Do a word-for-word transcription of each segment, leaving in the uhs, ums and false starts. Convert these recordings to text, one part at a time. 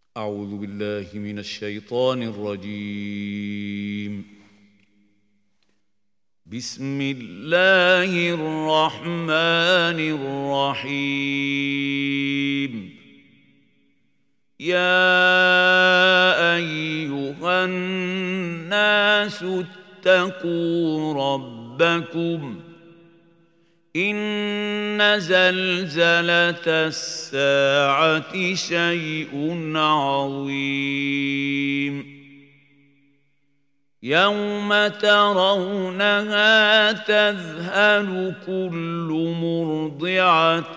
أعوذ بالله من الشيطان الرجيم. بسم الله الرحمن الرحيم. يا أيها الناس اتقوا ربكم إن زلزلة الساعة شيء عظيم يوم ترونها تذهل كل مرضعة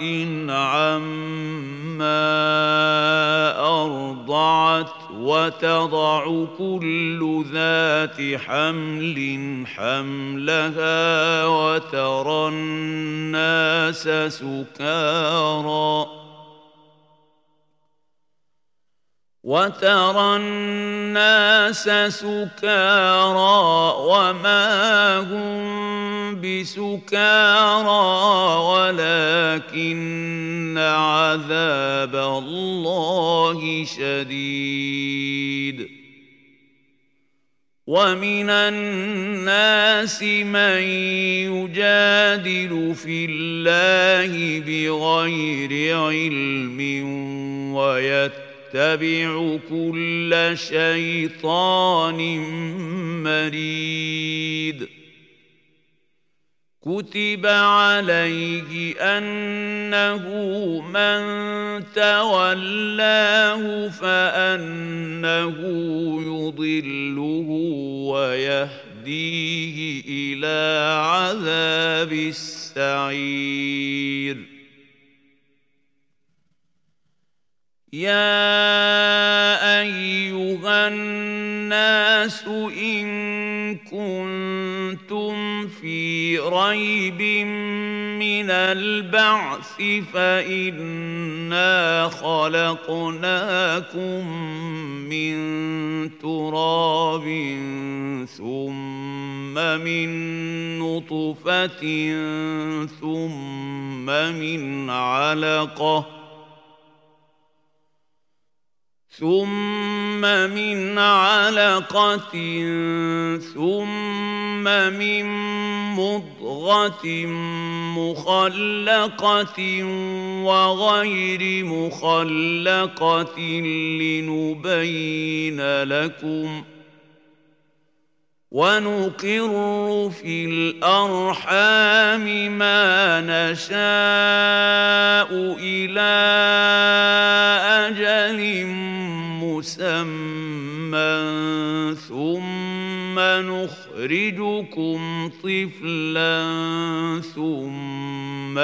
عما أرضعت وتضع كل ذات حمل حملها وترى الناس سكارى وترى الناس سكارى وما هم بسكارى ولكن عذاب الله شديد. ومن الناس من يجادل في الله بغير علم ويتبع اتبع كل شيطان مريد. كتب عليه أنه من تولاه فأنه يضله ويهديه إلى عذاب السعير. يا أيها الناس إن كنتم في ريب من البعث فإنا خلقناكم من تراب ثم من نطفة ثم من علقة ثم من علقة ثم من مضغة مخلقة وغير مخلقة لنبين لكم ونقر في الأرحام ما نشاء إلى أجل مسمى ثم نخرجكم طفلا ثم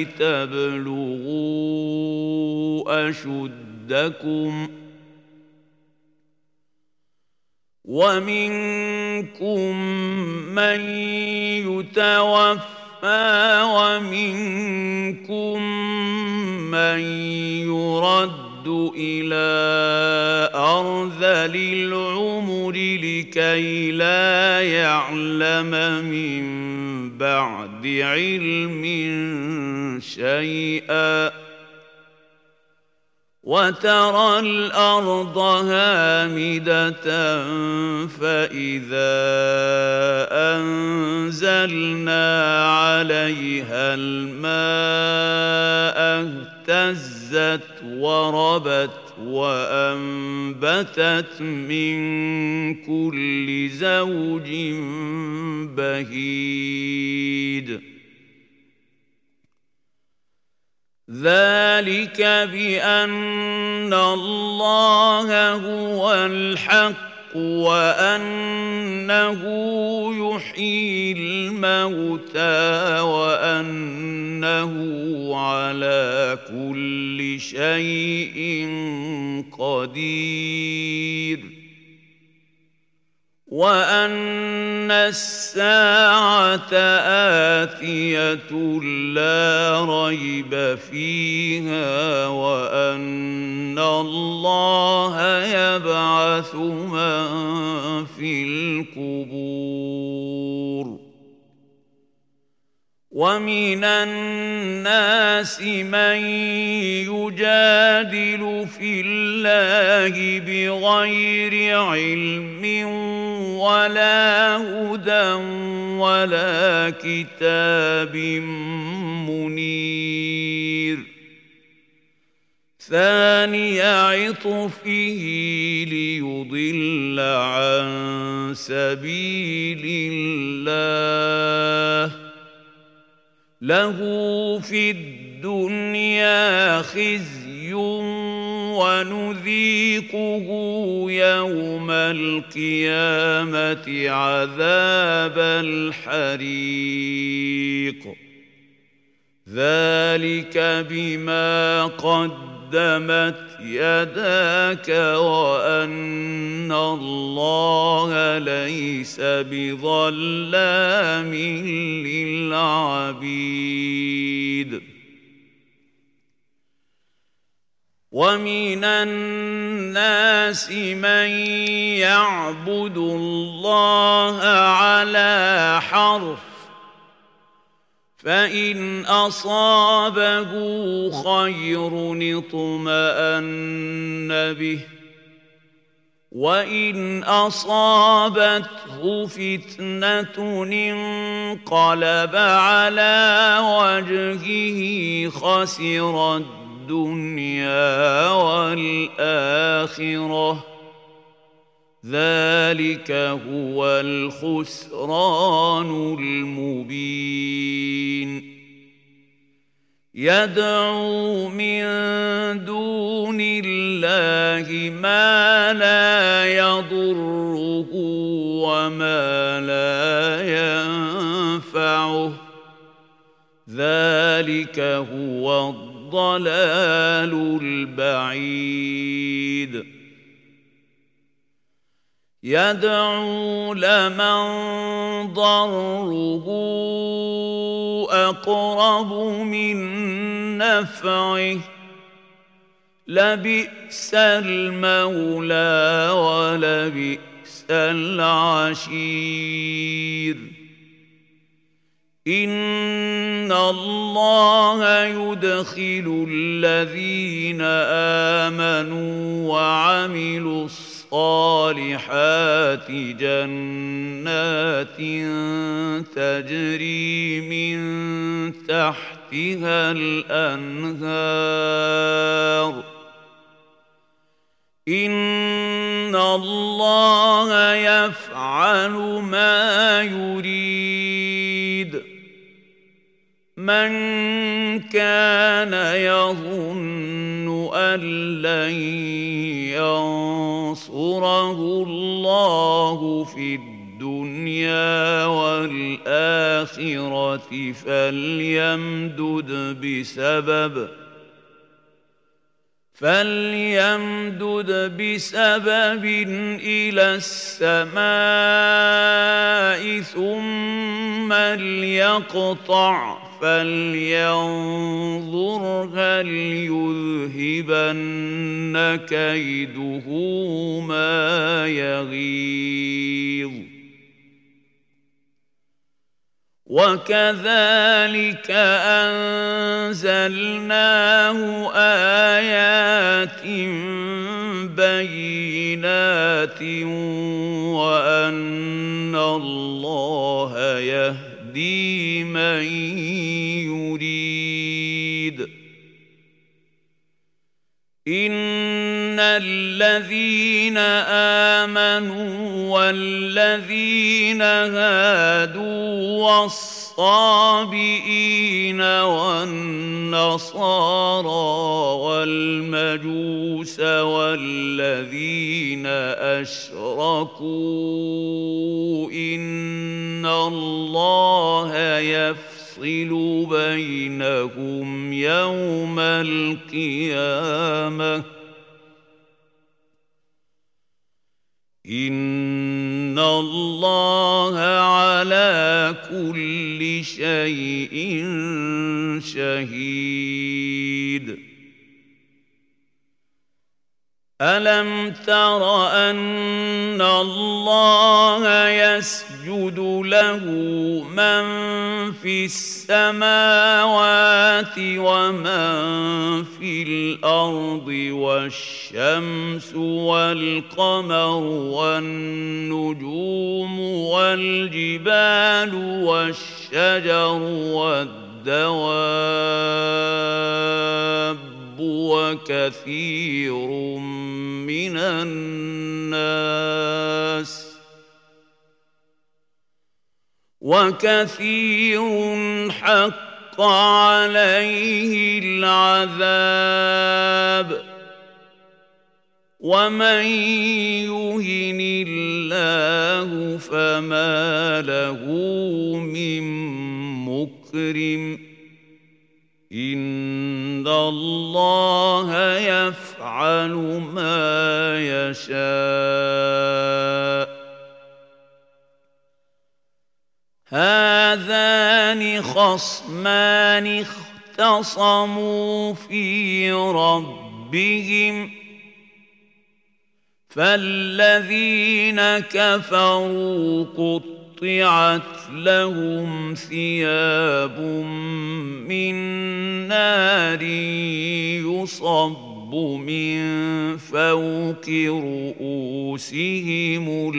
لتبلغوا أشدكم ومنكم من يتوفى ومنكم من يرد إلى أرذل العمر لكي لا يعلم من بعد علم شيئا. وترى الأرض هامدة فإذا أنزلنا عليها الماء اهتزت وربت وأنبتت من كل زوج بهيج. ذلك بأن الله هو الحق وأنه يحيي الموتى وأنه على كل شيء قدير وأن الساعة آتية لا ريب فيها وأن الله يبعث من في القبور ومن الناس من يجادل في الله بغير علم ولا هدى ولا كتاب منير ثاني عطفه ليضل عن سبيل الله له في الدنيا خزي ونذيقه يوم القيامة عذاب الحريق ذلك بما قدمت يداك وأن الله ليس بظلام للعبيد ومن الناس من يعبد الله على حرف فإن أصابه خير اطمأن به وإن أصابته فتنة انقلب على وجهه خسر الدنيا والآخرة ذلك هو الخسران المبين يدعو من دون الله ما لا يضره وما لا ينفعه ذلك هو الضلال البعيد يدعو لمن ضره أقرب من نفعه لبئس المولى ولبئس العشير إن الله يدخل الذين آمنوا وعملوا الصالحات جنات تجري من تحتها الأنهار إن الله يفعل ما يريد من كان يظن أن لن ينصره الله في الدنيا والآخرة فليمدد بسبب فليمدد بسبب إلى السماء ثم ليقطع فلينظر هل يذهبن كيده ما يغيظ وكذلك أنزلناه آيات بينات وأن الله يهدي من يريد إن الذين آمنوا والذين هادوا والصابئين والنصارى والمجوس والذين أشركوا إن الله يفعل يفصل بينهم يوم القيامة إن الله على كل شيء شهيد ألم تر أن الله يسجد له من في السماوات ومن في الأرض والشمس والقمر والنجوم والجبال والشجر والدواب وكثير من الناس وكثير حق عليه العذاب ومن يهن الله فما له من مكرم إن الله يفعل ما يشاء هذان خصمان اختصموا في ربهم فالذين كفروا قطعت لهم ثياب من نار يصب من فوق رؤوسهم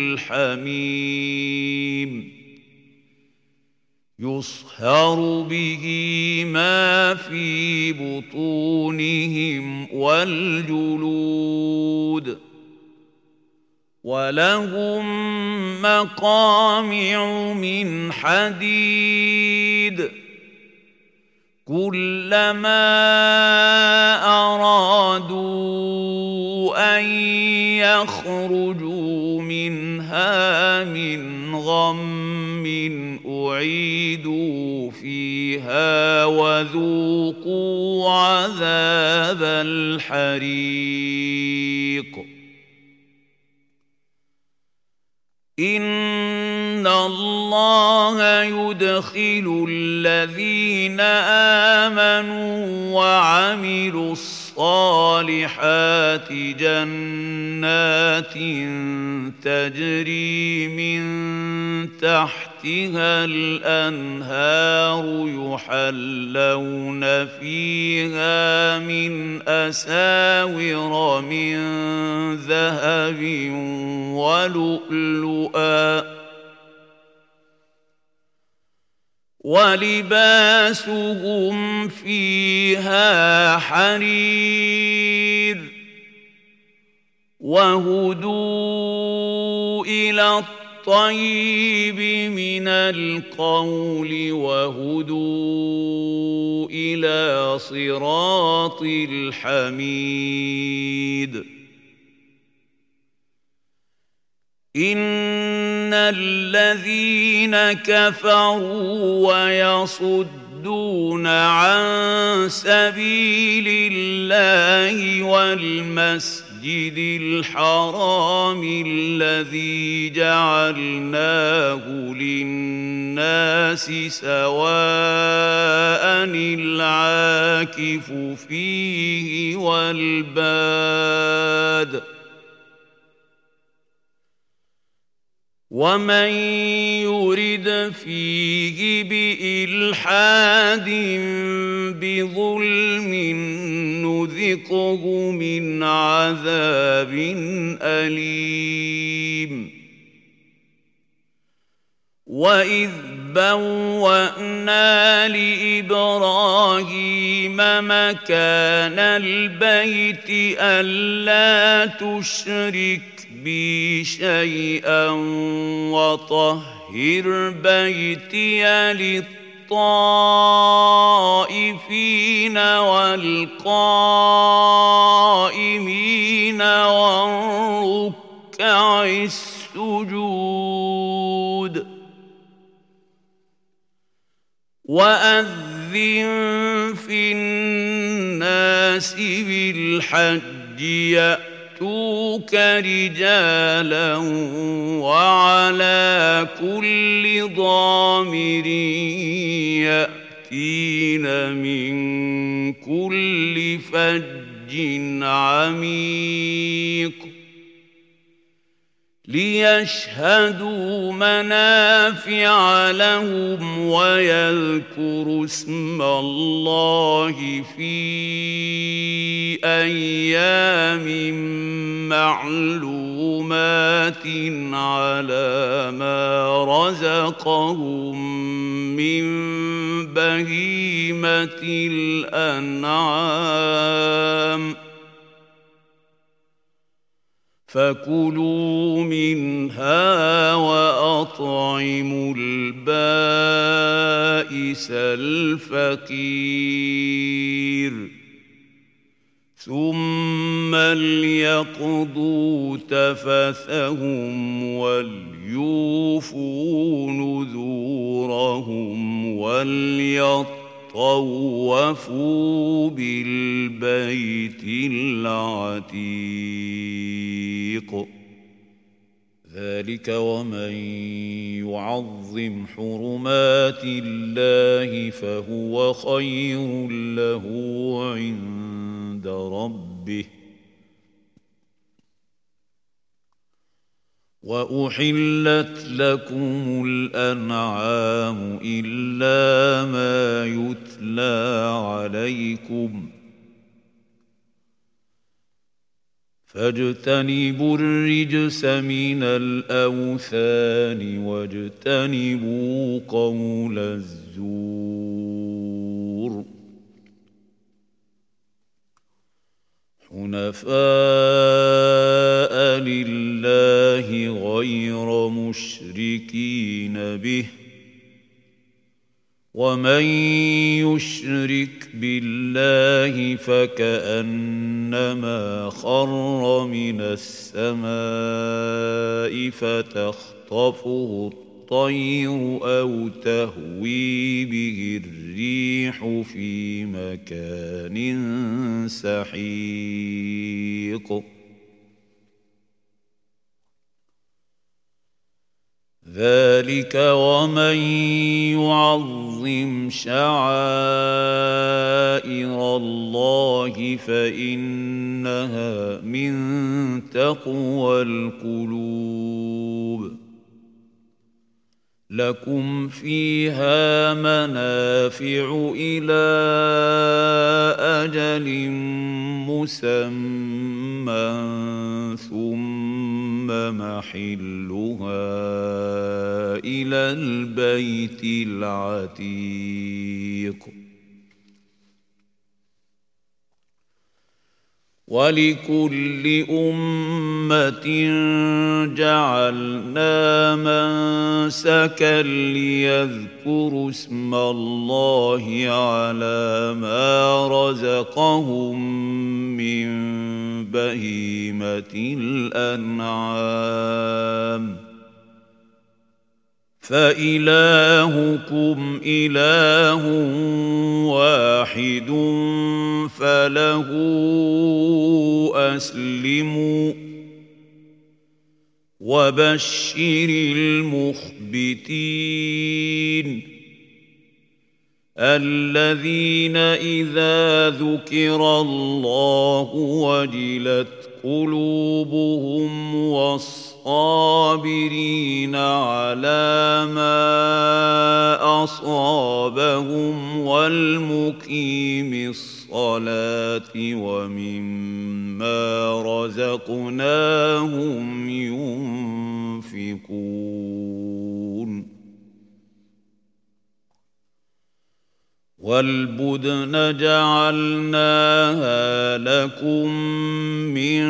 الحميم يصهر به ما في بطونهم والجلود ولهم مقامع من حديد كلما أرادوا أن يخرجوا منها من غم أعيدوا فيها وذوقوا عذاب الحريق إن الله يدخل الذين آمنوا وعملوا الصالحات جنات تجري من تحتها الأنهار يحلون فيها من أساور من ذهب ولؤلؤا ولباسهم فيها حرير وهدوا إلى الطيب من القول وهدوا إلى صراط الحميد إن الذين كفروا ويصدون عن سبيل الله والمسجد الحرام الذي جعلناه للناس سواء العاكف فيه والباد ومن يرد فيه بإلحاد بظلم نذقه من عذاب أليم وإذ بوأنا لإبراهيم مكان البيت ألا تشرك بي شيئا وطهر بيتي للطائفين والقائمين والركع السجود وأذن في الناس بالحج يأتوك رجالا وعلى كل ضامر يأتين من كل فج عميق ليشهدوا منافع لهم ويذكروا اسم الله في أيام معلومات على ما رزقهم من بهيمة الأنعام فكلوا منها وأطعموا البائس الفقير ثم ليقضوا تفثهم وليوفوا نذورهم وليطوفوا بالبيت العتيق ذلك ومن يعظم حرمات الله فهو خير له عند ربه وأحلت لكم الأنعام إلا ما يتلى عليكم فاجتنبوا الرجس من الأوثان واجتنبوا قول الزور حنفاء لله غير مشركين به ومن يشرك بالله فكأنما خر من السماء فتخطفه الطير أو تهوي به الريح في مكان سحيق ذلك ومن يعظم شعائر الله فإنها من تقوى القلوب لكم فيها منافع إلى أجل مسمى ثم محلها إلى البيت العتيق ولكل أمة جعلنا منسكا ليذكروا اسم الله على ما رزقهم من بهيمة الأنعام فإلهكم إله واحد فله أسلموا وبشر المخبتين الذين إذا ذكر الله وجلت قلوبهم والصابرين على ما أصابهم والمقيم الصلاة ومما رزقناهم ينفقون والبدن جعلناها لكم من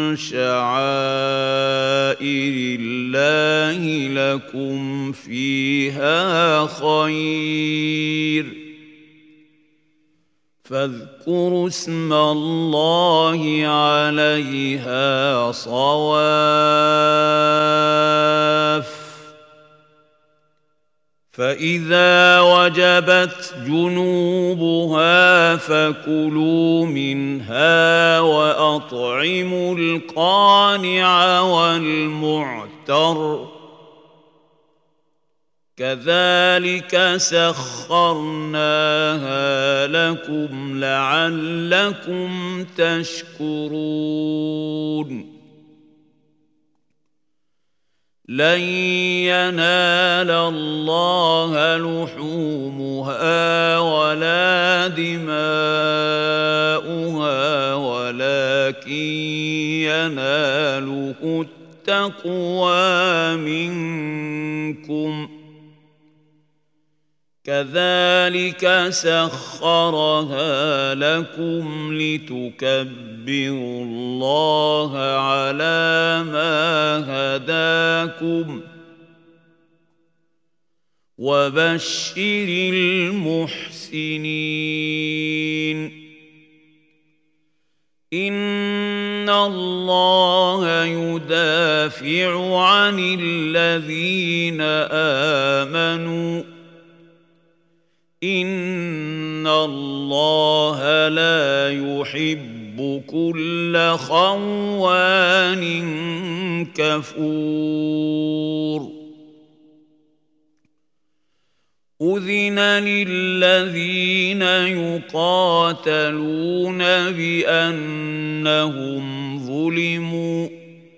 شعائر الله لكم فيها خير فاذكروا اسم الله عليها صواف فإذا وجبت جنوبها فكلوا منها وأطعموا القانع والمعتر كذلك سخرناها لكم لعلكم تشكرون لن ينال الله لحومها ولا دماؤها ولكن يناله التقوى منكم كذلك سخرها لكم لتكبروا الله على ما هداكم وبشر المحسنين إن الله يدافع عن الذين آمنوا إن الله لا يحب كل خوان كفور أذن للذين يقاتلون بأنهم ظلموا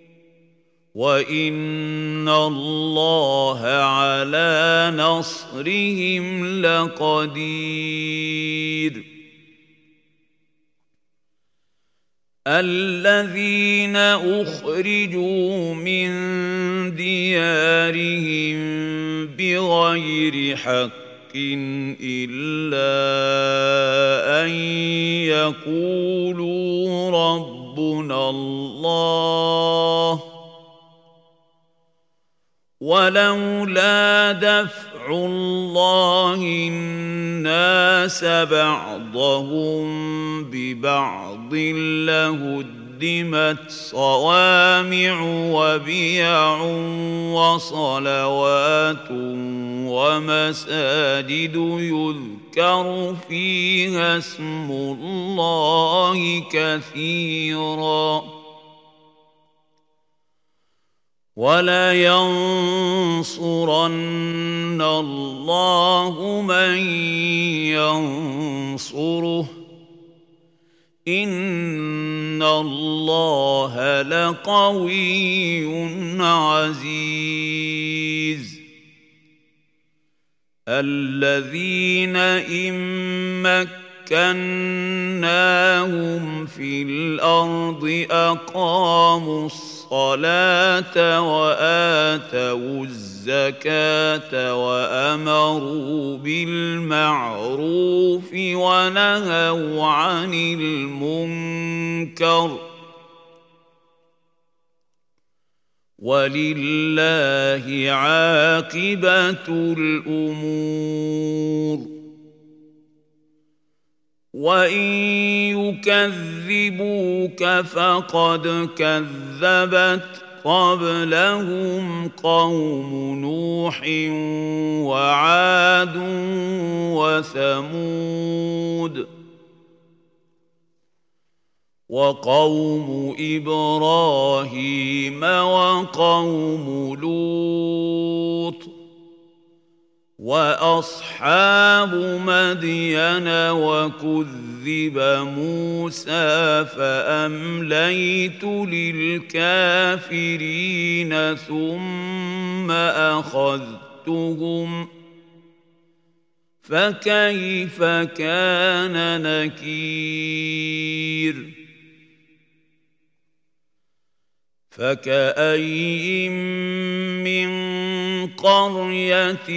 وإن الله على نصرهم لقدير الذين أخرجوا من ديارهم بغير حق إلا أن يقولوا ربنا الله ولولا دفع الله الناس بعضهم ببعض لهدمت صوامع وبيع وصلوات ومساجد يذكر فيها اسم الله كثيراً وَلَيَنصُرَنَّ اللَّهُ مَن يَنصُرُهُ إِنَّ اللَّهَ لَقَوِيٌّ عَزِيزٌ الَّذِينَ إِن مَّكَّنَّاهُمْ فِي الْأَرْضِ أَقَامُوا الصَّلَاةَ الصلاة وآتوا الزكاة وأمروا بالمعروف ونهوا عن المنكر ولله عاقبة الأمور وَإِن يُكَذِّبُوكَ فَقَدْ كَذَّبَتْ قَبْلَهُمْ قَوْمُ نُوحٍ وَعَادٌ وَثَمُودُ وَقَوْمُ إِبْرَاهِيمَ وَقَوْمُ لُوطٍ وَأَصْحَابُ مَدْيَنَ وَكُذِّبَ مُوسَى فَأَمْلَيْتُ لِلْكَافِرِينَ ثُمَّ أَخَذْتُهُمْ فَكَيْفَ كَانَ نَكِيرِ فَكَأَيِّن مِّن قَرْيَةٍ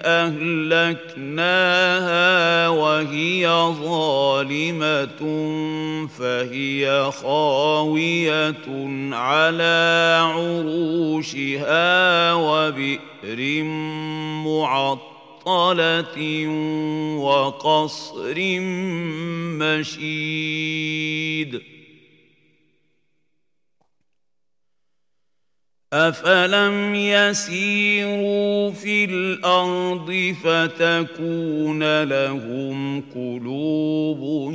أَهْلَكْنَاهَا وَهِيَ ظَالِمَةٌ فَهِيَ خَاوِيَةٌ عَلَى عُرُوشِهَا وَبِئْرٍ مُّعَطَّلَةٍ وَقَصْرٍ مَّشِيدٍ أَفَلَمْ يَسِيرُوا فِي الْأَرْضِ فَتَكُونَ لَهُمْ قُلُوبٌ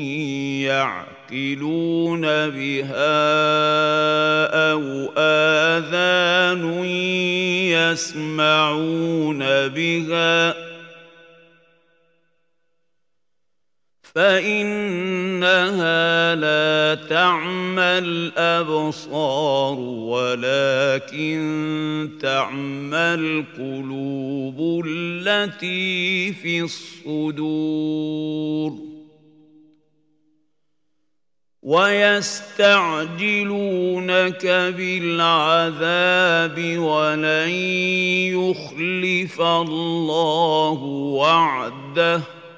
يَعْقِلُونَ بِهَا أَوْ آذَانٌ آذان يسمعون بها فإنها لا تعمى الأبصار ولكن تعمى القلوب التي في الصدور ويستعجلونك بالعذاب ولن يخلف الله وعده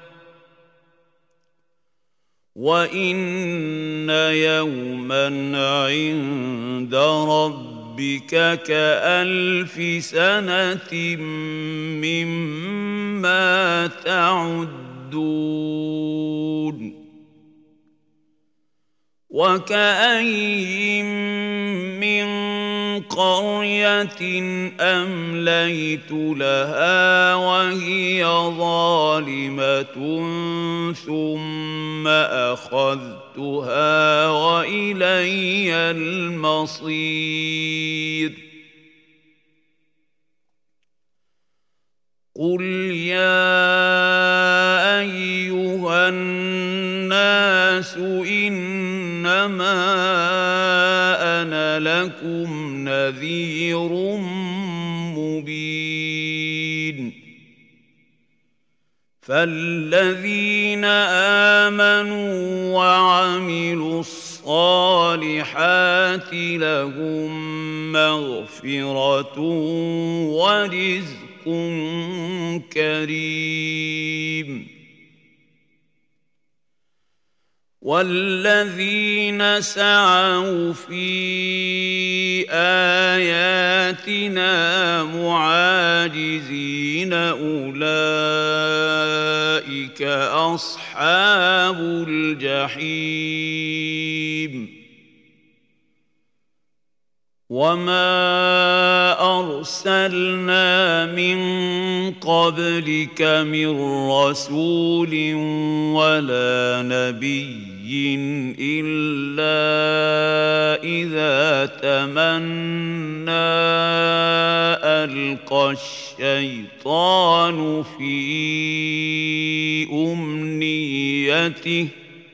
وإن يوما عند ربك كألف سنة مما تعدون وكأين من قرية أمليت لها وهي ظالمة ثم أخذتها وإلي المصير قل يا أيها الناس إنما أنا لكم نذير مبين فالذين آمنوا وعملوا الصالحات لهم مغفرة ورزق كريم والذين سعوا في آياتنا معاجزين أولئك أصحاب الجحيم وما أرسلنا من قبلك من رسول ولا نبي إلا إذا تمنى ألقى الشيطان في أمنيته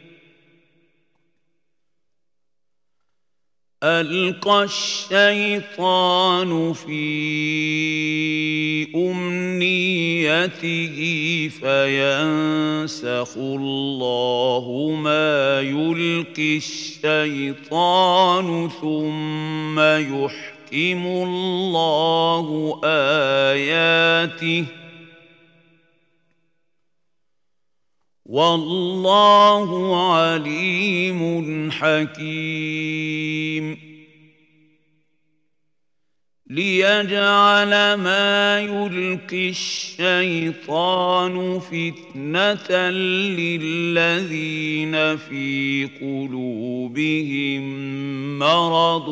ألقى الشيطان في أمنيته فينسخ الله ما يلقي الشيطان ثم يحكم الله آياته والله عليم حكيم ليجعل ما يلقي الشيطان فتنة للذين في قلوبهم مرض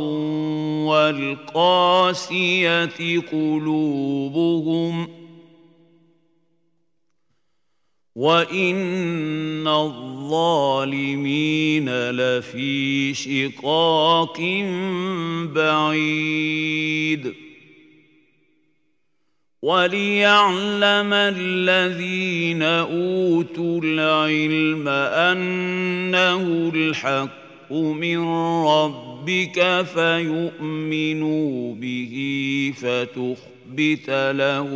والقاسية قلوبهم وإن الظالمين لفي شقاق بعيد وليعلم الذين أوتوا العلم أنه الحق من ربك فيؤمنوا به فتخبت له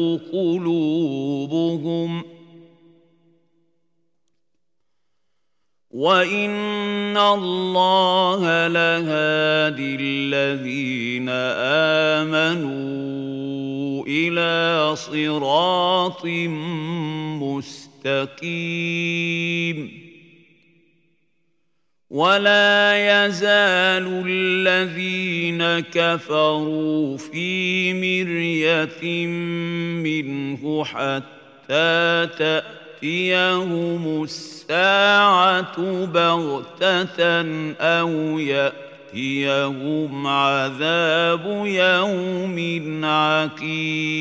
قلوبهم وإن الله لهادي الذين آمنوا إلى صراط مستقيم ولا يزال الذين كفروا في مرية منه حتى تأتيهم الساعة بغتة أو يأتيهم عذاب يوم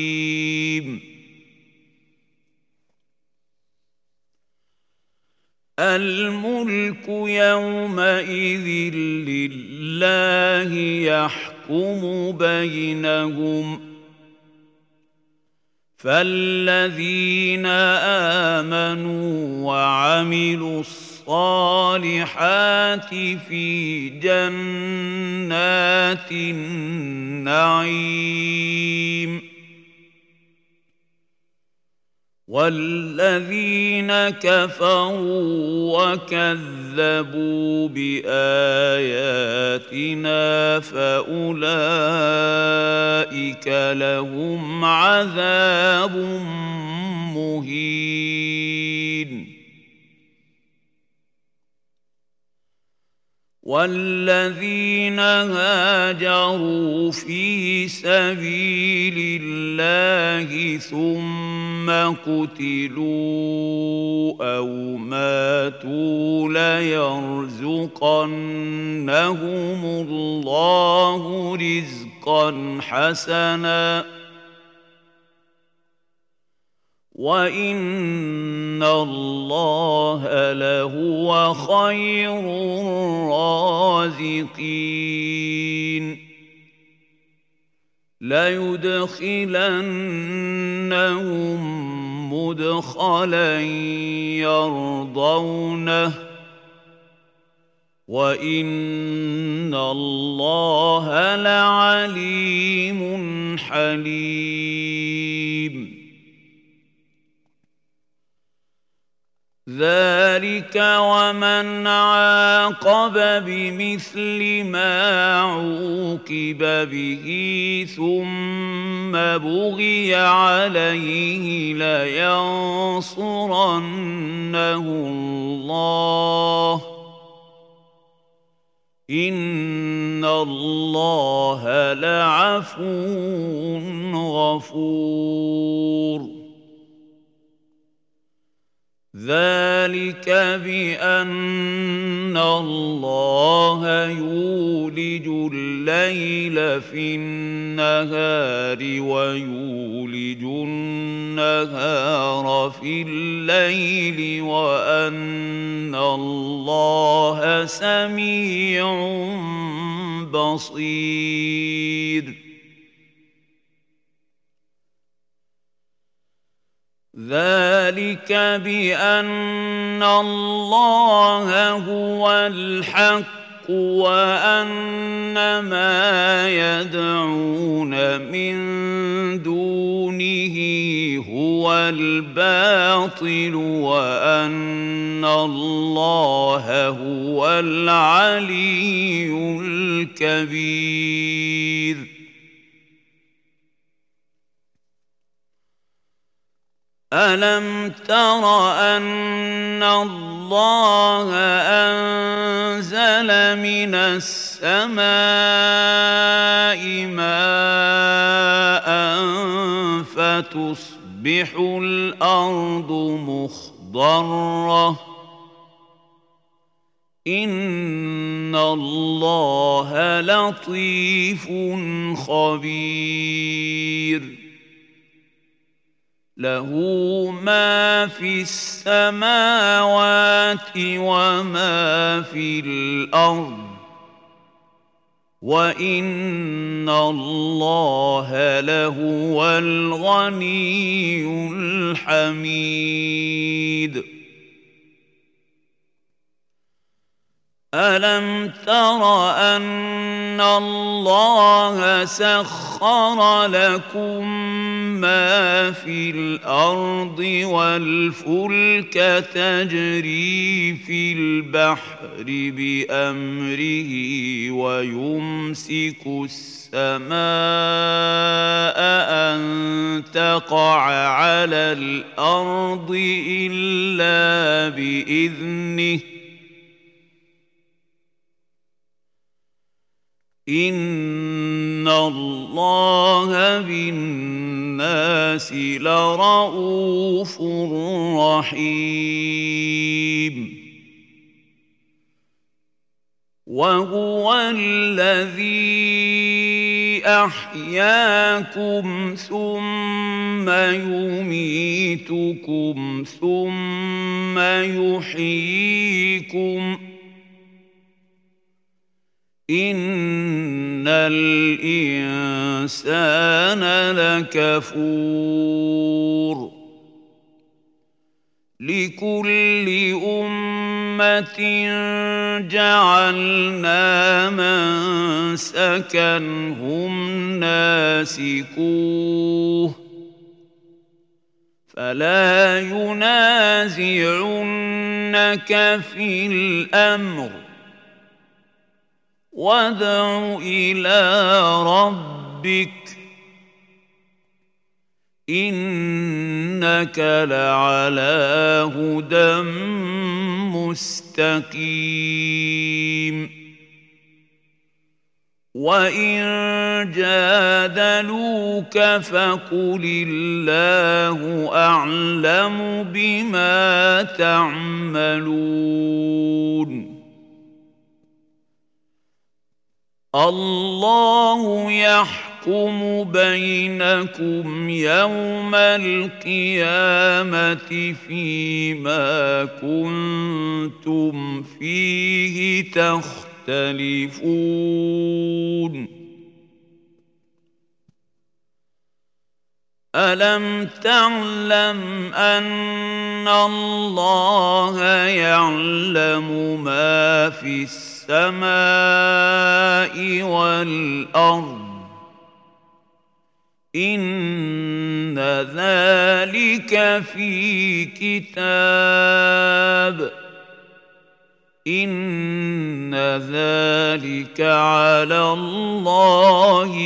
عقيم الملك يومئذ لله يحكم بينهم فالذين آمنوا وعملوا الصالحات في جنات النعيم والذين كفروا وكذبوا بآياتنا فأولئك لهم عذاب مهين والذين هاجروا في سبيل الله ثم قتلوا أو ماتوا ليرزقنهم الله رزقا حسنا وَإِنَّ اللَّهَ لَهُوَ خَيْرُ الرَّازِقِينَ لَيُدْخِلَنَّهُم مُّدْخَلًا يَرْضَوْنَهُ وَإِنَّ اللَّهَ لَعَلِيمٌ حَلِيمٌ ذَلِكَ وَمَنْ عَاقَبَ بِمِثْلِ مَا عُوقِبَ بِهِ ثُمَّ بُغِيَ عَلَيْهِ لَيَنصُرَنَّهُ اللَّهُ إِنَّ اللَّهَ لَعَفُوٌّ غَفُورٌ ذَلِكَ بِأَنَّ اللَّهَ يُولِجُ اللَّيْلَ فِي النَّهَارِ وَيُولِجُ النَّهَارَ فِي اللَّيْلِ وَأَنَّ اللَّهَ سَمِيعٌ بَصِيرٌ ذَلِكَ بِأَنَّ اللَّهَ هُوَ الْحَقُّ وَأَنَّ مَا يَدْعُونَ مِن دُونِهِ هُوَ الْبَاطِلُ وَأَنَّ اللَّهَ هُوَ الْعَلِيُّ الْكَبِيرُ أَلَمْ تَرَ أَنَّ اللَّهَ أَنزَلَ مِنَ السَّمَاءِ مَاءً فَتُصْبِحُ الْأَرْضُ مُخْضَرَّةً إِنَّ اللَّهَ لَطِيفٌ خَبِيرٌ لَهُ مَا فِي السَّمَاوَاتِ وَمَا فِي الْأَرْضِ وَإِنَّ اللَّهَ لَهُوَ الْغَنِيُّ الْحَمِيدُ أَلَمْ تَرَ أَنَّ اللَّهَ سَخَّرَ لَكُم مَّا فِي الْأَرْضِ وَالْفُلْكَ تَجْرِي فِي الْبَحْرِ بِأَمْرِهِ وَيُمْسِكُ السَّمَاءَ أَن تَقَعَ عَلَى الْأَرْضِ إِلَّا بِإِذْنِهِ إِنَّ اللَّهَ بِالنَّاسِ لَرَءُوفٌ رَحِيمٌ وَهُوَ الَّذِي أحياكم ثم يميتكم ثم يحييكم إن الإنسان لكفور لكل أمة جعلنا منسكا هم ناسكوه فلا ينازعنك في الأمر وادع إلى ربك إنك لعلى هدى مستقيم وإن جادلوك فقل الله أعلم بما تعملون الله يحكم بينكم يوم القيامة فيما كنتم فيه تختلفون ألم تعلم أن الله يعلم ما في السماء والأرض إن ذلك في كتاب إن ذلك على الله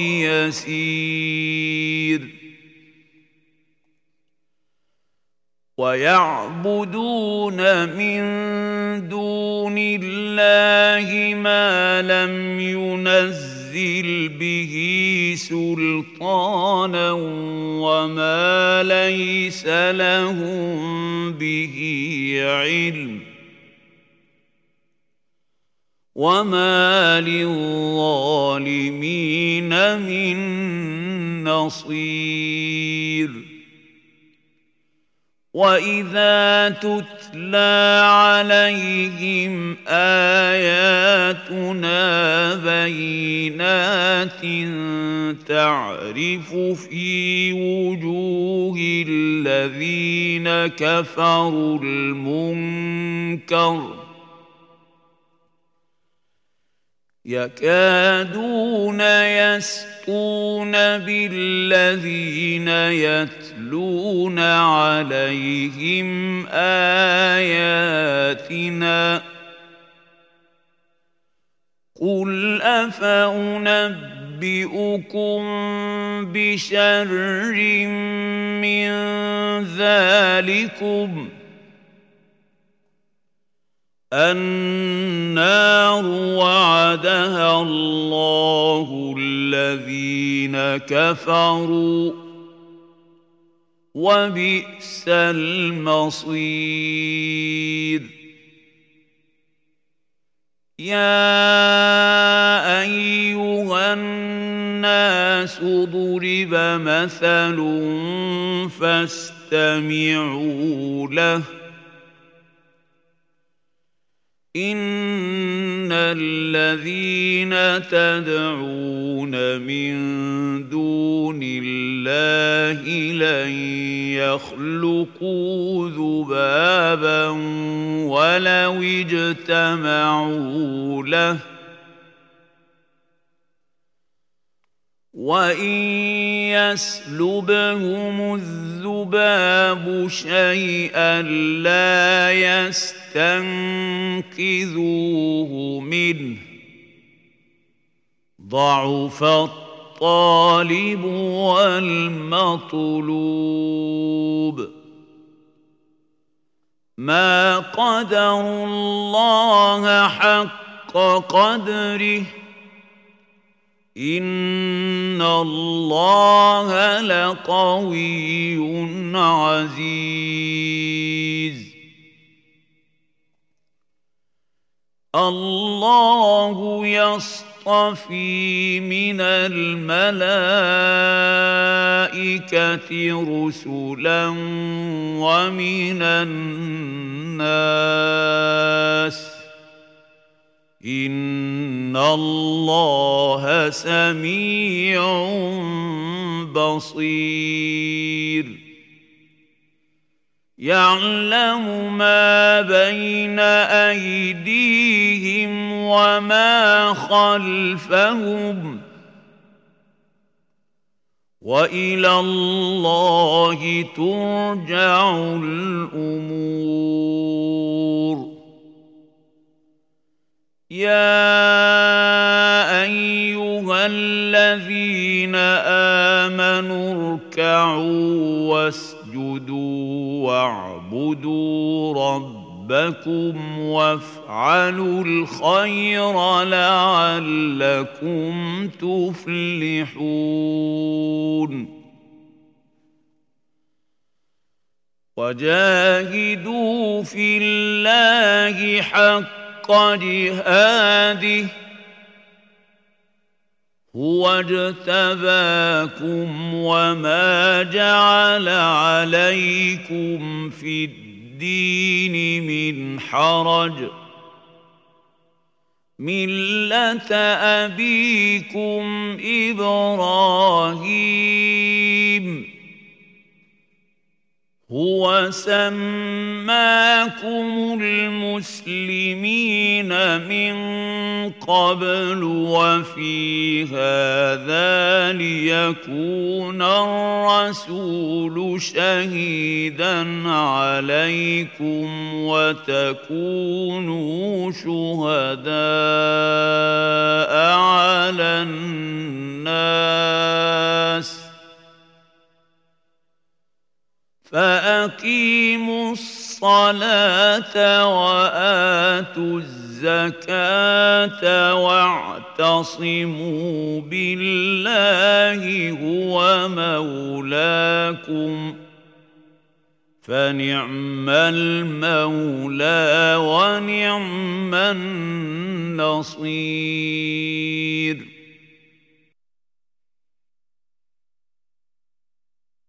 يسير ويعبدون من دون الله ما لم ينزل به سلطانا وما ليس لهم به علم وما للظالمين من نصير وإذا تتلى عليهم آياتنا بينات تعرف في وجوه الذين كفروا المنكر يكادون يسطون بالذين يتلون عليهم آياتنا قل أفأنبئكم بشر من ذلكم النار وعدها الله الذين كفروا وبئس المصير يا أيها الناس ضرب مثل فاستمعوا له إن الذين تدعون من دون الله لن يخلقوا ذبابا ولو اجتمعوا له وإن يسلبهم الذباب شيئا لا يستنقذوه منه ضعف الطالب والمطلوب ما قدروا الله حق قدره إن الله لقوي عزيز الله يصطفي يصطفي من الملائكة رسلا ومن الناس إن الله سميع بصير يعلم ما بين أيديهم وما خلفهم وإلى الله ترجع الأمور يا أيها الذين آمنوا اركعوا واسجدوا واعبدوا ربكم وافعلوا الخير لعلكم تفلحون وجاهدوا في الله حق جهاده هو اجتباكم وما جعل عليكم في الدين من حرج ملة أبيكم إبراهيم هو سماكم المسلمين من قبل وفي هذا ليكون الرسول شهيدا عليكم وتكونوا شهداء على الناس فأقيموا الصلاة وآتوا الزكاة واعتصموا بالله هو مولاكم فنعم المولى ونعم النصير